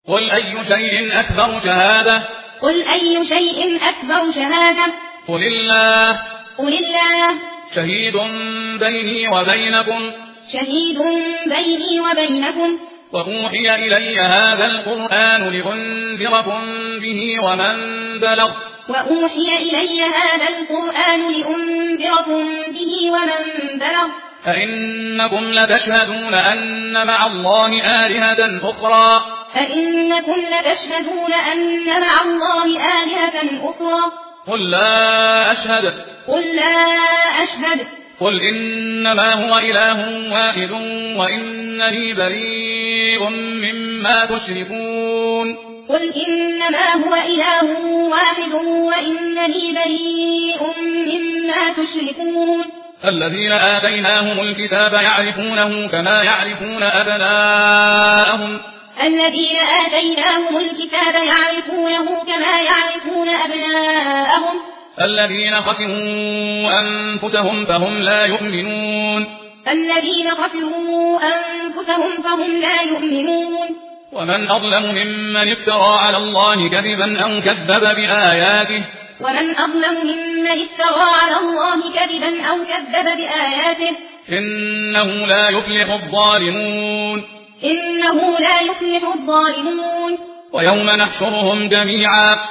قل أي شيء أكبر شهادة قل أي شيء أكبر شهادة قل الله قل الله شهيد بيني وبينكم شهيد بيني وبينكم وأوحي إلي هذا القرآن لأنذركم به ومن بلغ وأوحي إلي هذا القرآن لأنذركم به ومن بلغ أئنكم لتشهدون أن مع الله آلهة أخرى أئنكم لتشهدون أن مع الله آلهة أخرى قل لا أشهد قل لا أشهد قل إنما هو إله واحد وإنني بريء مما تشركون قل إنما هو إله واحد وإنني بريء مما تشركون الذين آتيناهم الكتاب يعرفونه كما يعرفون أبناءهم الذين آتيناهم الكتاب يعرفونه كما يعرفون أبناءهم الذين خسروا أنفسهم فهم لا يؤمنون الذين خسروا أنفسهم فهم لا يؤمنون ومن أظلم ممن افترى على الله كذبا أو كذب بآياته ومن أظلم ممن افترى على الله كذبا أو كذب بآياته إنه لا يفلح الظالمون إنه لا يفلح الظالمون ويوم نحشرهم جميعا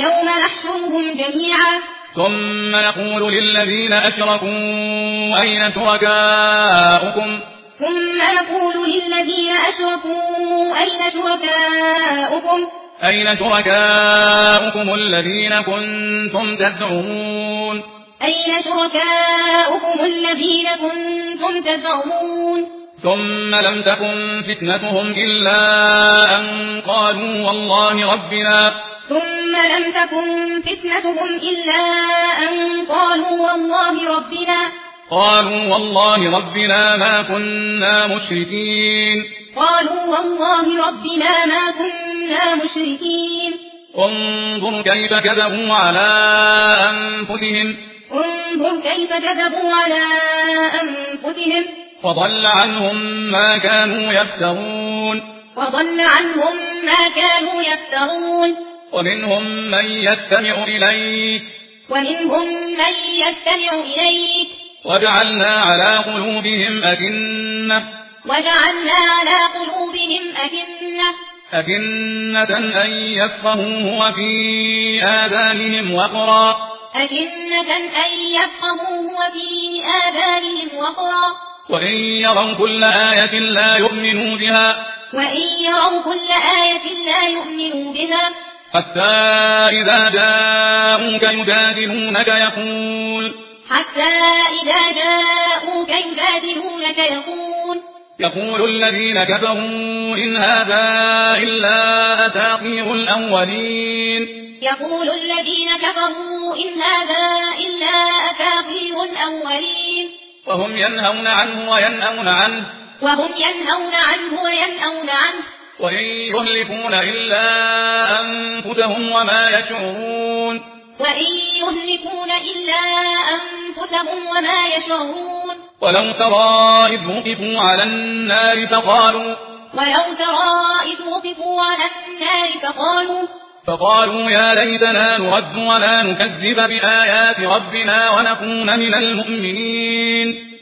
ثم نقول للذين أشركوا أين شركاؤكم أين شركاؤكم الذين كنتم تزعمون ثم لم تكن فتنتهم إلا أن قالوا والله ربنا ما كنا مشركين انظر كيف كذبوا على أنفسهم وضل عنهم ما كانوا يفترون ومنهم من يستمع إليك وجعلنا على قلوبهم أكنة أن يفقهوه وفي آذانهم وقرا وإن يروا كل آية لا يؤمنوا بها حتى إذا جاءوك يقول الذين كفروا إن هذا إلا أساطير الأولين وهم ينهون عنه وينأون عنه وإن يهلكون إلا أنفسهم وما يشعرون ولو ترى إذ وقفوا على النار فقالوا يا ليتنا نرد ولا نكذب بآيات ربنا ونكون من المؤمنين